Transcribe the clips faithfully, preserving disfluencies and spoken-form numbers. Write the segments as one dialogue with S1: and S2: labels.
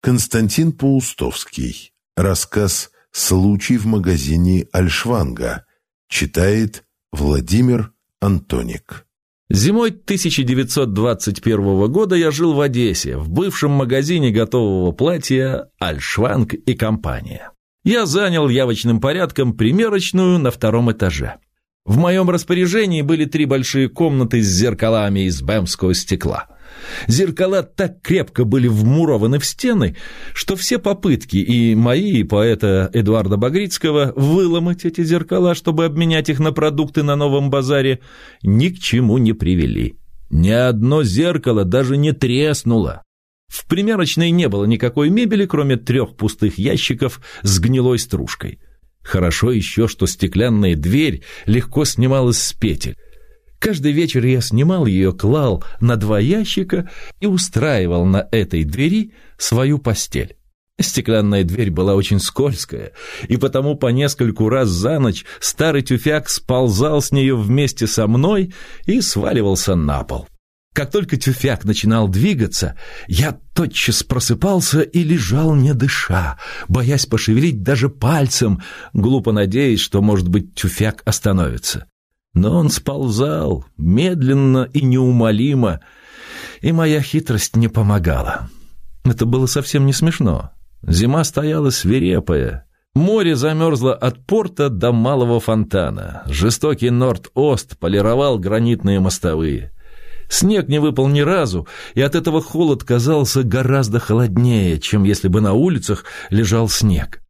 S1: Константин Паустовский. Рассказ «Случай в магазине Альшванга». Читает Владимир Антоник.
S2: Зимой тысяча девятьсот двадцать первого года я жил в Одессе, в бывшем магазине готового платья «Альшванг и компания». Я занял явочным порядком примерочную на втором этаже. В моем распоряжении были три большие комнаты с зеркалами из бэмского стекла. Зеркала так крепко были вмурованы в стены, что все попытки, и мои, и поэта Эдуарда Багрицкого, выломать эти зеркала, чтобы обменять их на продукты на новом базаре, ни к чему не привели. Ни одно зеркало даже не треснуло. В примерочной не было никакой мебели, кроме трех пустых ящиков с гнилой стружкой. Хорошо еще, что стеклянная дверь легко снималась с петель. Каждый вечер я снимал ее, клал на два ящика и устраивал на этой двери свою постель. Стеклянная дверь была очень скользкая, и потому по нескольку раз за ночь старый тюфяк сползал с нее вместе со мной и сваливался на пол. Как только тюфяк начинал двигаться, я тотчас просыпался и лежал не дыша, боясь пошевелить даже пальцем, глупо надеясь, что, может быть, тюфяк остановится. Но он сползал медленно и неумолимо, и моя хитрость не помогала. Это было совсем не смешно. Зима стояла свирепая. Море замерзло от порта до малого фонтана. Жестокий Норд-Ост полировал гранитные мостовые. Снег не выпал ни разу, и от этого холод казался гораздо холоднее, чем если бы на улицах лежал снег.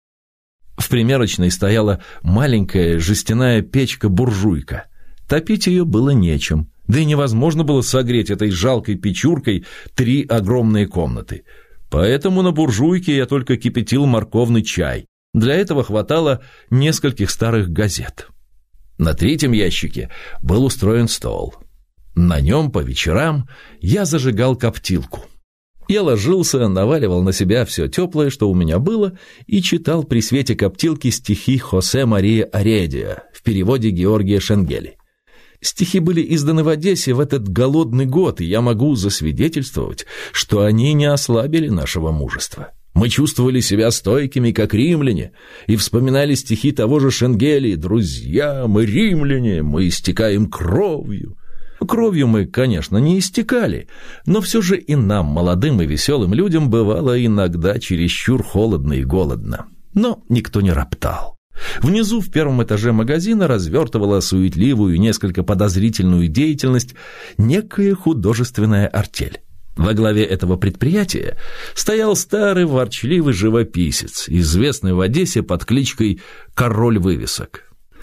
S2: В примерочной стояла маленькая жестяная печка-буржуйка. Топить ее было нечем, да и невозможно было согреть этой жалкой печуркой три огромные комнаты. Поэтому на буржуйке я только кипятил морковный чай. Для этого хватало нескольких старых газет. На третьем ящике был устроен стол. На нем по вечерам я зажигал коптилку. Я ложился, наваливал на себя все теплое, что у меня было, и читал при свете коптилки стихи Хосе Мария Аредия в переводе Георгия Шенгели. Стихи были изданы в Одессе в этот голодный год, и я могу засвидетельствовать, что они не ослабили нашего мужества. Мы чувствовали себя стойкими, как римляне, и вспоминали стихи того же Шенгели: «Друзья, мы римляне, мы истекаем кровью». Кровью мы, конечно, не истекали, но все же и нам, молодым и веселым людям, бывало иногда чересчур холодно и голодно. Но никто не роптал. Внизу, в первом этаже магазина, развертывала суетливую, несколько подозрительную деятельность некая художественная артель. Во главе этого предприятия стоял старый ворчливый живописец, известный в Одессе под кличкой «Король вывесок».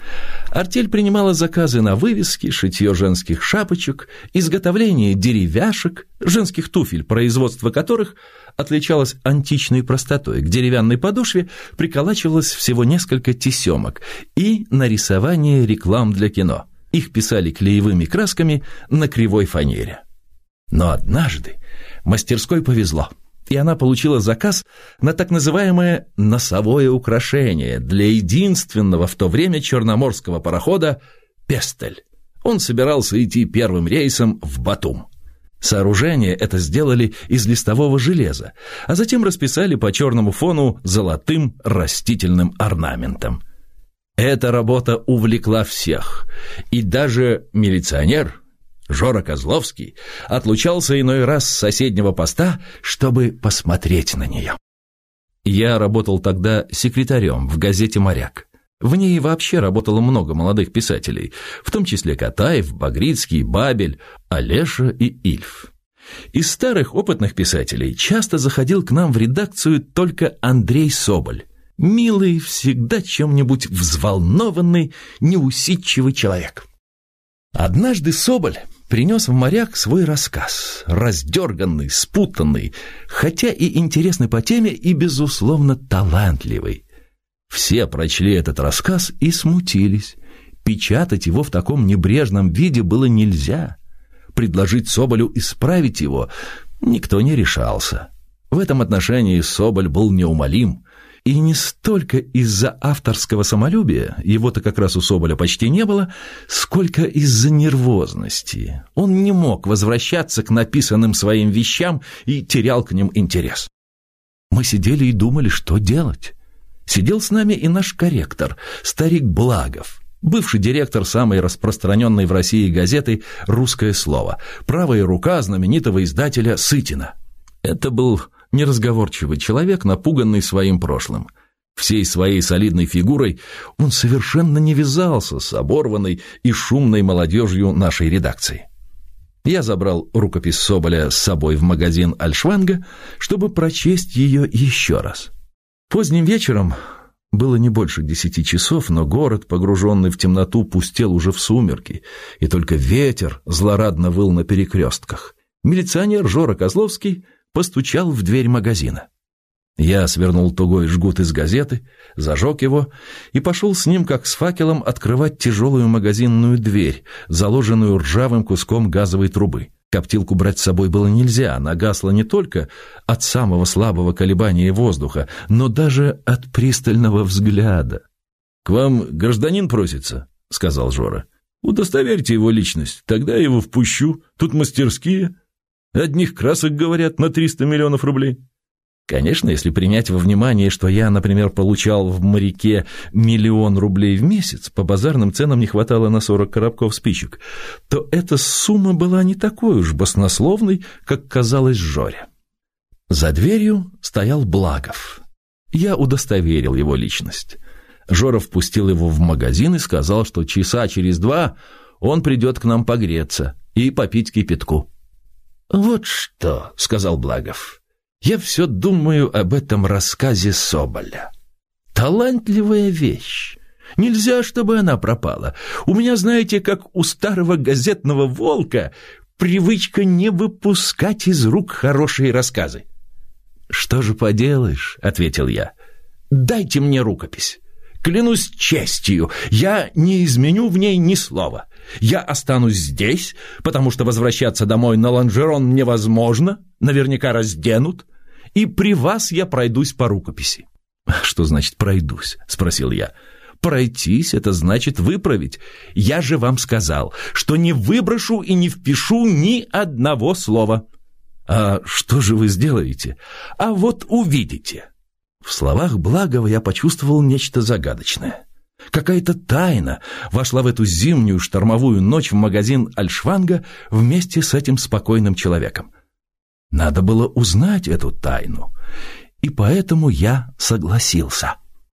S2: Артель принимала заказы на вывески, шитье женских шапочек, изготовление деревяшек, женских туфель, производство которых отличалось античной простотой. К деревянной подошве приколачивалось всего несколько тесемок, и нарисование реклам для кино. Их писали клеевыми красками на кривой фанере. Но однажды мастерской повезло, и она получила заказ на так называемое носовое украшение для единственного в то время черноморского парохода «Пестель». Он собирался идти первым рейсом в Батум. Сооружение это сделали из листового железа, а затем расписали по черному фону золотым растительным орнаментом. Эта работа увлекла всех, и даже милиционер Жора Козловский отлучался иной раз с соседнего поста, чтобы посмотреть на нее. Я работал тогда секретарем в газете «Моряк». В ней вообще работало много молодых писателей, в том числе Катаев, Багрицкий, Бабель, Олеша и Ильф. Из старых опытных писателей часто заходил к нам в редакцию только Андрей Соболь. Милый, всегда чем-нибудь взволнованный, неусидчивый человек. Однажды Соболь принес в «Моряк» свой рассказ, раздерганный, спутанный, хотя и интересный по теме, и, безусловно, талантливый. Все прочли этот рассказ и смутились. Печатать его в таком небрежном виде было нельзя. Предложить Соболю исправить его никто не решался. В этом отношении Соболь был неумолим. И не столько из-за авторского самолюбия, его-то как раз у Соболя почти не было, сколько из-за нервозности. Он не мог возвращаться к написанным своим вещам и терял к ним интерес. Мы сидели и думали, что делать. Сидел с нами и наш корректор, старик Благов, бывший директор самой распространенной в России газеты «Русское слово», правая рука знаменитого издателя Сытина. Это был неразговорчивый человек, напуганный своим прошлым. Всей своей солидной фигурой он совершенно не вязался с оборванной и шумной молодежью нашей редакции. Я забрал рукопись Соболя с собой в магазин Альшванга, чтобы прочесть ее еще раз. Поздним вечером, было не больше десяти часов, но город, погруженный в темноту, пустел уже в сумерки, и только ветер злорадно выл на перекрестках. Милиционер Жора Козловский постучал в дверь магазина. Я свернул тугой жгут из газеты, зажег его и пошел с ним, как с факелом, открывать тяжелую магазинную дверь, заложенную ржавым куском газовой трубы. Коптилку брать с собой было нельзя, она гасла не только от самого слабого колебания воздуха, но даже от пристального взгляда. «К вам гражданин просится», — сказал Жора. «Удостоверьте его личность, тогда я его впущу. Тут мастерские. Одних красок, говорят, на триста миллионов рублей». Конечно, если принять во внимание, что я, например, получал в «Моряке» миллион рублей в месяц, по базарным ценам не хватало на сорок коробков спичек, то эта сумма была не такой уж баснословной, как казалось Жоре. За дверью стоял Благов. Я удостоверил его личность. Жора впустил его в магазин и сказал, что часа через два он придет к нам погреться и попить кипятку. «Вот что», — сказал Благов, — «я все думаю об этом рассказе Соболя. Талантливая вещь. Нельзя, чтобы она пропала. У меня, знаете, как у старого газетного волка, привычка не выпускать из рук хорошие рассказы». «Что же поделаешь», — ответил я. «Дайте мне рукопись. Клянусь честью, я не изменю в ней ни слова. Я останусь здесь, потому что возвращаться домой на лонжерон невозможно, наверняка разденут, и при вас я пройдусь по рукописи». «Что значит «пройдусь»?» — спросил я. «Пройтись — это значит выправить. Я же вам сказал, что не выброшу и не впишу ни одного слова». «А что же вы сделаете?» «А вот увидите». В словах Благова я почувствовал нечто загадочное. Какая-то тайна вошла в эту зимнюю штормовую ночь в магазин Альшванга вместе с этим спокойным человеком. Надо было узнать эту тайну, и поэтому я согласился.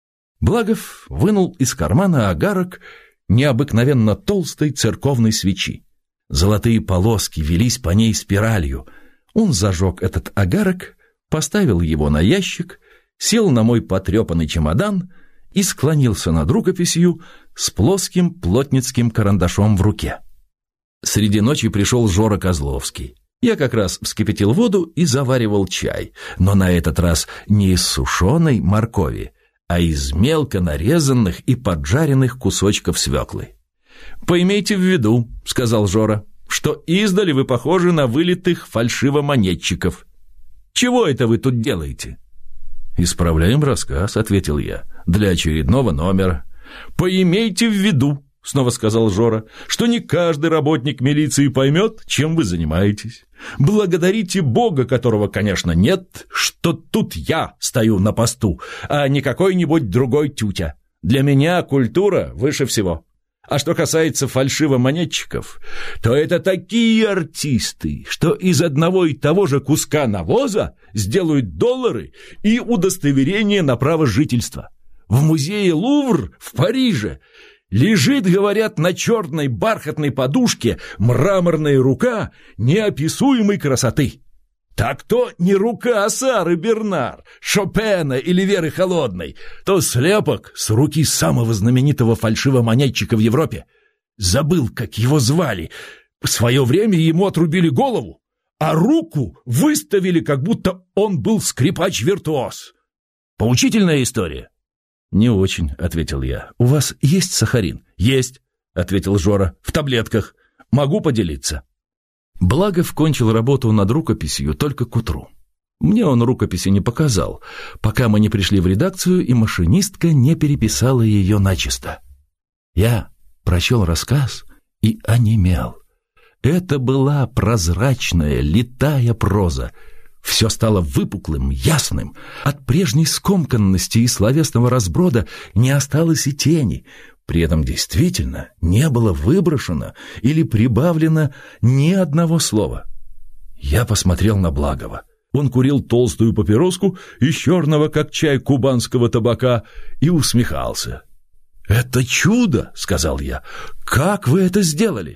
S2: Благов вынул из кармана огарок необыкновенно толстой церковной свечи. Золотые полоски велись по ней спиралью. Он зажег этот огарок, поставил его на ящик, сел на мой потрепанный чемодан и склонился над рукописью с плоским плотницким карандашом в руке. Среди ночи пришел Жора Козловский. Я как раз вскипятил воду и заваривал чай, но на этот раз не из сушеной моркови, а из мелко нарезанных и поджаренных кусочков свеклы. «Поимейте в виду», — сказал Жора, — «что издали вы похожи на вылитых фальшивомонетчиков. Чего это вы тут делаете?» «Исправляем рассказ», — ответил я, — «для очередного номера». «Поимейте в виду», — снова сказал Жора, — «что не каждый работник милиции поймет, чем вы занимаетесь. Благодарите Бога, которого, конечно, нет, что тут я стою на посту, а не какой-нибудь другой тютя. Для меня культура выше всего. А что касается фальшивомонетчиков, то это такие артисты, что из одного и того же куска навоза сделают доллары и удостоверение на право жительства. В музее Лувр в Париже лежит, говорят, на черной бархатной подушке мраморная рука неописуемой красоты. Так то не рука Сары Бернар, Шопена или Веры Холодной, то слепок с руки самого знаменитого фальшивомонетчика в Европе. Забыл, как его звали. В свое время ему отрубили голову, а руку выставили, как будто он был скрипач-виртуоз. Поучительная история. «Не очень», — ответил я. «У вас есть сахарин?» «Есть», — ответил Жора, — «в таблетках. Могу поделиться». Благов кончил работу над рукописью только к утру. Мне он рукописи не показал, пока мы не пришли в редакцию, и машинистка не переписала ее начисто. Я прочел рассказ и онемел. Это была прозрачная, литая проза. Все стало выпуклым, ясным. От прежней скомканности и словесного разброда не осталось и тени. При этом действительно не было выброшено или прибавлено ни одного слова. Я посмотрел на Благова. Он курил толстую папироску из черного, как чай, кубанского табака и усмехался. «Это чудо!» — сказал я. «Как вы это сделали?»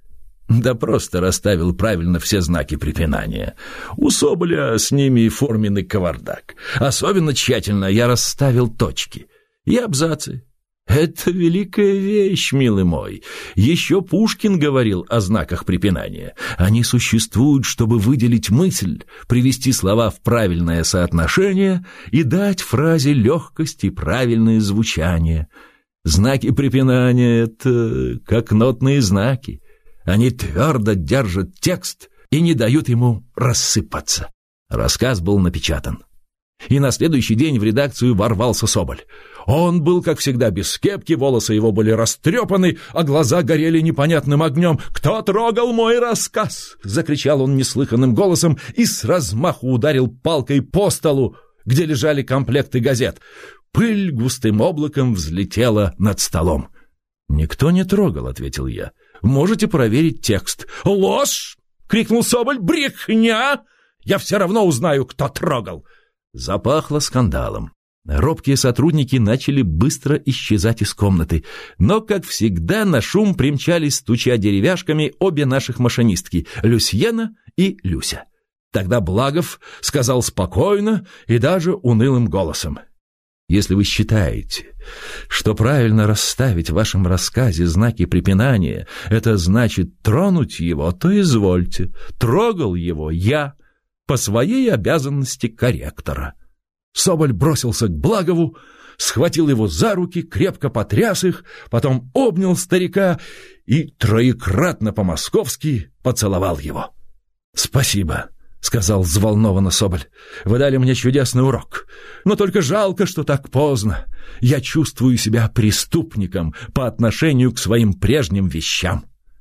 S2: «Да просто расставил правильно все знаки препинания. У Соболя с ними форменный кавардак. Особенно тщательно я расставил точки и абзацы. Это великая вещь, милый мой. Еще Пушкин говорил о знаках препинания. Они существуют, чтобы выделить мысль, привести слова в правильное соотношение и дать фразе легкость и правильное звучание. Знаки препинания — это как нотные знаки. Они твердо держат текст и не дают ему рассыпаться». Рассказ был напечатан. И на следующий день в редакцию ворвался Соболь. Он был, как всегда, без кепки, волосы его были растрепаны, а глаза горели непонятным огнем. «Кто трогал мой рассказ?» — закричал он неслыханным голосом и с размаху ударил палкой по столу, где лежали комплекты газет. Пыль густым облаком взлетела над столом. «Никто не трогал», — ответил я. «Можете проверить текст». «Ложь!» — крикнул Соболь. «Брехня! Я все равно узнаю, кто трогал». Запахло скандалом. Робкие сотрудники начали быстро исчезать из комнаты, но, как всегда, на шум примчались, стуча деревяшками, обе наших машинистки — Люсьена и Люся. Тогда Благов сказал спокойно и даже унылым голосом: «Если вы считаете, что правильно расставить в вашем рассказе знаки препинания, это значит тронуть его, то извольте. Трогал его я по своей обязанности корректора». Соболь бросился к Благову, схватил его за руки, крепко потряс их, потом обнял старика и троекратно по-московски поцеловал его. «Спасибо», — сказал взволнованно Соболь. «Вы дали мне чудесный урок. Но только жалко, что так поздно. Я чувствую себя преступником по отношению к своим прежним вещам».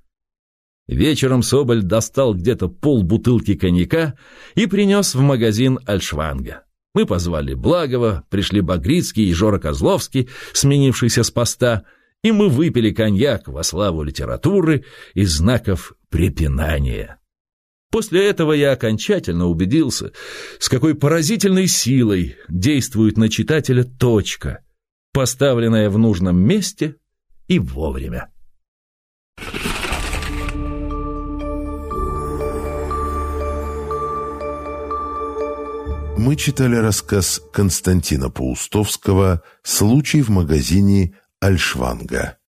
S2: Вечером Соболь достал где-то полбутылки коньяка и принес в магазин Альшванга. Мы позвали Благова, пришли Багрицкий и Жора Козловский, сменившийся с поста, и мы выпили коньяк во славу литературы и знаков препинания. После этого я окончательно убедился, с какой поразительной силой действует на читателя точка, поставленная в нужном месте и вовремя.
S1: Мы читали рассказ Константина Паустовского «Случай в магазине Альшванга».